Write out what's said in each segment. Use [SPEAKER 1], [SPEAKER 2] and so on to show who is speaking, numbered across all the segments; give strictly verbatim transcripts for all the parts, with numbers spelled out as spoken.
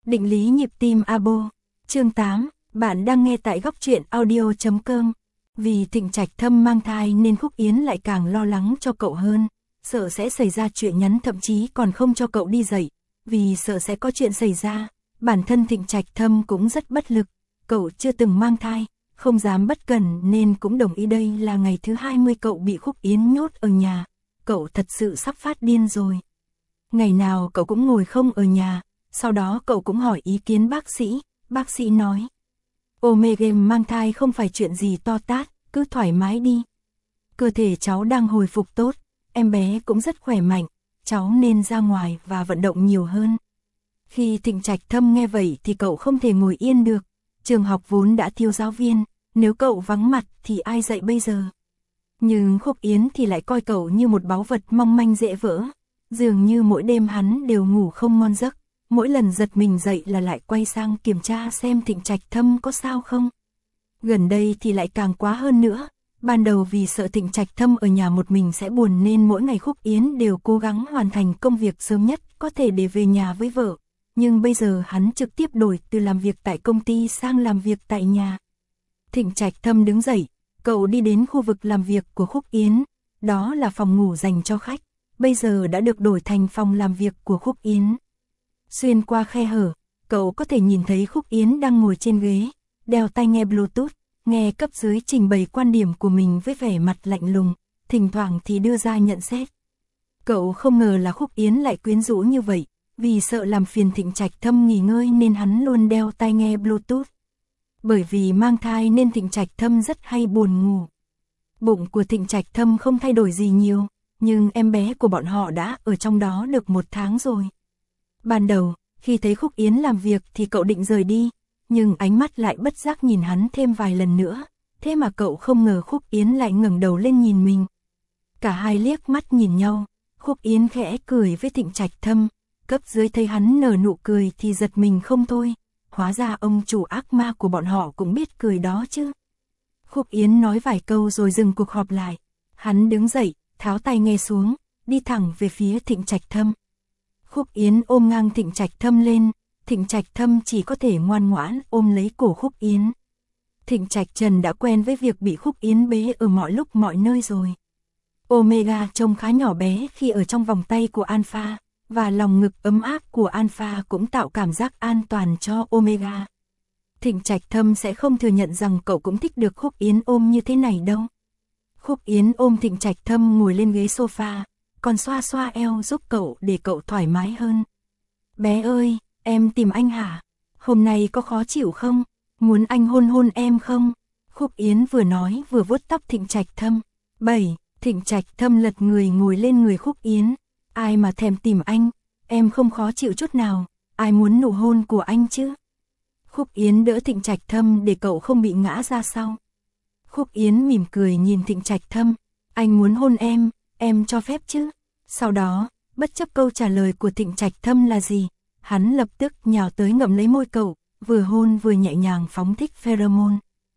[SPEAKER 1] Định lý nhịp tim abo. Chương tám, bạn đang nghe tại góc truyện audio chấm com. Vì Thịnh Trạch Thâm mang thai nên Khúc Yến lại càng lo lắng cho cậu hơn, sợ sẽ xảy ra chuyện nhắn, thậm chí còn không cho cậu đi dậy, vì sợ sẽ có chuyện xảy ra. Bản thân Thịnh Trạch Thâm cũng rất bất lực, cậu chưa từng mang thai, không dám bất cẩn nên cũng đồng ý. Đây là ngày thứ hai mươi cậu bị Khúc Yến nhốt ở nhà, cậu thật sự sắp phát điên rồi. Ngày nào cậu cũng ngồi không ở nhà, sau đó cậu cũng hỏi ý kiến bác sĩ, bác sĩ nói Omega mang thai không phải chuyện gì to tát, cứ thoải mái đi. Cơ thể cháu đang hồi phục tốt, em bé cũng rất khỏe mạnh, cháu nên ra ngoài và vận động nhiều hơn. Khi Thịnh Trạch Thâm nghe vậy thì cậu không thể ngồi yên được, trường học vốn đã thiếu giáo viên, nếu cậu vắng mặt thì ai dạy bây giờ. Nhưng Khúc Yến thì lại coi cậu như một báu vật mong manh dễ vỡ, dường như mỗi đêm hắn đều ngủ không ngon giấc. Mỗi lần giật mình dậy là lại quay sang kiểm tra xem Thịnh Trạch Thâm có sao không. Gần đây thì lại càng quá hơn nữa, ban đầu vì sợ Thịnh Trạch Thâm ở nhà một mình sẽ buồn nên mỗi ngày Khúc Yến đều cố gắng hoàn thành công việc sớm nhất có thể để về nhà với vợ. Nhưng bây giờ hắn trực tiếp đổi từ làm việc tại công ty sang làm việc tại nhà. Thịnh Trạch Thâm đứng dậy, cậu đi đến khu vực làm việc của Khúc Yến, đó là phòng ngủ dành cho khách, bây giờ đã được đổi thành phòng làm việc của Khúc Yến. Xuyên qua khe hở, cậu có thể nhìn thấy Khúc Yến đang ngồi trên ghế, đeo tai nghe Bluetooth, nghe cấp dưới trình bày quan điểm của mình với vẻ mặt lạnh lùng, thỉnh thoảng thì đưa ra nhận xét. Cậu không ngờ là Khúc Yến lại quyến rũ như vậy, vì sợ làm phiền Thịnh Trạch Thâm nghỉ ngơi nên hắn luôn đeo tai nghe Bluetooth. Bởi vì mang thai nên Thịnh Trạch Thâm rất hay buồn ngủ. Bụng của Thịnh Trạch Thâm không thay đổi gì nhiều, nhưng em bé của bọn họ đã ở trong đó được một tháng rồi. Ban đầu, khi thấy Khúc Yến làm việc thì cậu định rời đi, nhưng ánh mắt lại bất giác nhìn hắn thêm vài lần nữa, thế mà cậu không ngờ Khúc Yến lại ngẩng đầu lên nhìn mình. Cả hai liếc mắt nhìn nhau, Khúc Yến khẽ cười với Thịnh Trạch Thâm, cấp dưới thấy hắn nở nụ cười thì giật mình không thôi, hóa ra ông chủ ác ma của bọn họ cũng biết cười đó chứ. Khúc Yến nói vài câu rồi dừng cuộc họp lại, hắn đứng dậy, tháo tai nghe xuống, đi thẳng về phía Thịnh Trạch Thâm. Khúc Yến ôm ngang Thịnh Trạch Thâm lên, Thịnh Trạch Thâm chỉ có thể ngoan ngoãn ôm lấy cổ Khúc Yến. Thịnh Trạch Trần đã quen với việc bị Khúc Yến bế ở mọi lúc mọi nơi rồi. Omega trông khá nhỏ bé khi ở trong vòng tay của Alpha, và lòng ngực ấm áp của Alpha cũng tạo cảm giác an toàn cho Omega. Thịnh Trạch Thâm sẽ không thừa nhận rằng cậu cũng thích được Khúc Yến ôm như thế này đâu. Khúc Yến ôm Thịnh Trạch Thâm ngồi lên ghế sofa, còn xoa xoa eo giúp cậu để cậu thoải mái hơn. Bé ơi, em tìm anh hả? Hôm nay có khó chịu không? Muốn anh hôn hôn em không? Khúc Yến vừa nói vừa vuốt tóc Thịnh Trạch Thâm. Bảy, Thịnh Trạch Thâm lật người ngồi lên người Khúc Yến. Ai mà thèm tìm anh, em không khó chịu chút nào, ai muốn nụ hôn của anh chứ? Khúc Yến đỡ Thịnh Trạch Thâm để cậu không bị ngã ra sau. Khúc Yến mỉm cười nhìn Thịnh Trạch Thâm, anh muốn hôn em, em cho phép chứ? Sau đó, bất chấp câu trả lời của Thịnh Trạch Thâm là gì, hắn lập tức nhào tới ngậm lấy môi cậu, vừa hôn vừa nhẹ nhàng phóng thích pheromone.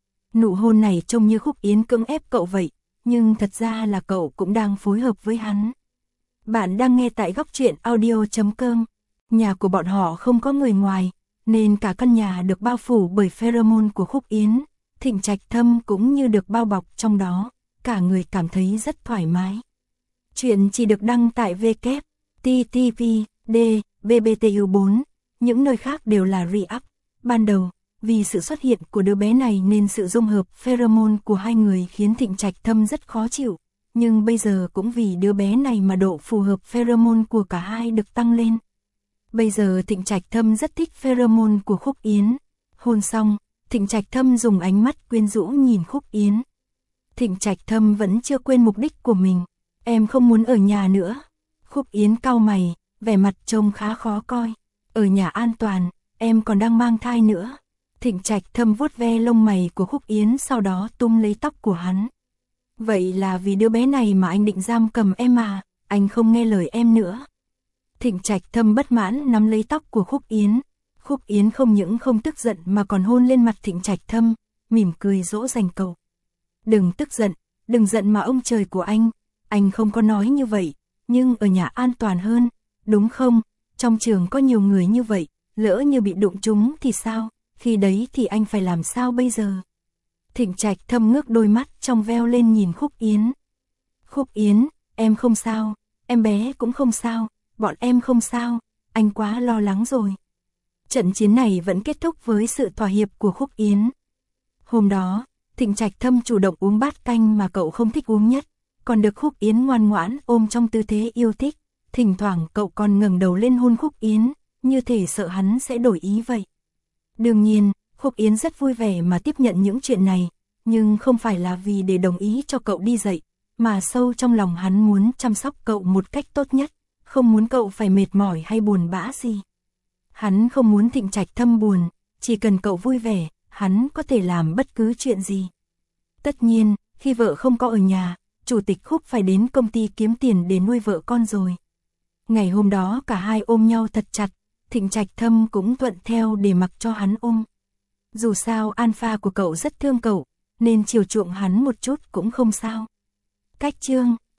[SPEAKER 1] Nụ hôn này trông như Khúc Yến cưỡng ép cậu vậy, nhưng thật ra là cậu cũng đang phối hợp với hắn. Bạn đang nghe tại góc truyện audio chấm com. Nhà của bọn họ không có người ngoài, nên cả căn nhà được bao phủ bởi pheromone của Khúc Yến. Thịnh Trạch Thâm cũng như được bao bọc trong đó, cả người cảm thấy rất thoải mái. Chuyện chỉ được đăng tại W W W chấm T T P D B B T U bốn, những nơi khác đều là re-up. Ban đầu, vì sự xuất hiện của đứa bé này nên sự dung hợp pheromone của hai người khiến Thịnh Trạch Thâm rất khó chịu. Nhưng bây giờ cũng vì đứa bé này mà độ phù hợp pheromone của cả hai được tăng lên. Bây giờ Thịnh Trạch Thâm rất thích pheromone của Khúc Yến. Hôn xong, Thịnh Trạch Thâm dùng ánh mắt quyến rũ nhìn Khúc Yến. Thịnh Trạch Thâm vẫn chưa quên mục đích của mình. Em không muốn ở nhà nữa. Khúc Yến cau mày, vẻ mặt trông khá khó coi. Ở nhà an toàn, em còn đang mang thai nữa. Thịnh Trạch Thâm vuốt ve lông mày của Khúc Yến sau đó túm lấy tóc của hắn. Vậy là vì đứa bé này mà anh định giam cầm em à, anh không nghe lời em nữa. Thịnh Trạch Thâm bất mãn nắm lấy tóc của Khúc Yến. Khúc Yến không những không tức giận mà còn hôn lên mặt Thịnh Trạch Thâm, mỉm cười dỗ dành cậu. Đừng tức giận, đừng giận mà ông trời của anh, anh không có nói như vậy, nhưng ở nhà an toàn hơn, đúng không? Trong trường có nhiều người như vậy, lỡ như bị đụng trúng thì sao, khi đấy thì anh phải làm sao bây giờ? Thịnh Trạch Thâm ngước đôi mắt trong veo lên nhìn Khúc Yến. Khúc Yến, em không sao, em bé cũng không sao, bọn em không sao, anh quá lo lắng rồi. Trận chiến này vẫn kết thúc với sự thỏa hiệp của Khúc Yến. Hôm đó, Thịnh Trạch Thâm chủ động uống bát canh mà cậu không thích uống nhất, còn được Khúc Yến ngoan ngoãn ôm trong tư thế yêu thích, thỉnh thoảng cậu còn ngẩng đầu lên hôn Khúc Yến, như thể sợ hắn sẽ đổi ý vậy. Đương nhiên, Khúc Yến rất vui vẻ mà tiếp nhận những chuyện này, nhưng không phải là vì để đồng ý cho cậu đi dạy, mà sâu trong lòng hắn muốn chăm sóc cậu một cách tốt nhất, không muốn cậu phải mệt mỏi hay buồn bã gì. Hắn không muốn Thịnh Trạch Thâm buồn, chỉ cần cậu vui vẻ, hắn có thể làm bất cứ chuyện gì. Tất nhiên, khi vợ không có ở nhà, Chủ tịch Khúc phải đến công ty kiếm tiền để nuôi vợ con rồi. Ngày hôm đó cả hai ôm nhau thật chặt, Thịnh Trạch Thâm cũng thuận theo để mặc cho hắn ôm. Dù sao alpha của cậu rất thương cậu, nên chiều chuộng hắn một chút cũng không sao. Cách chương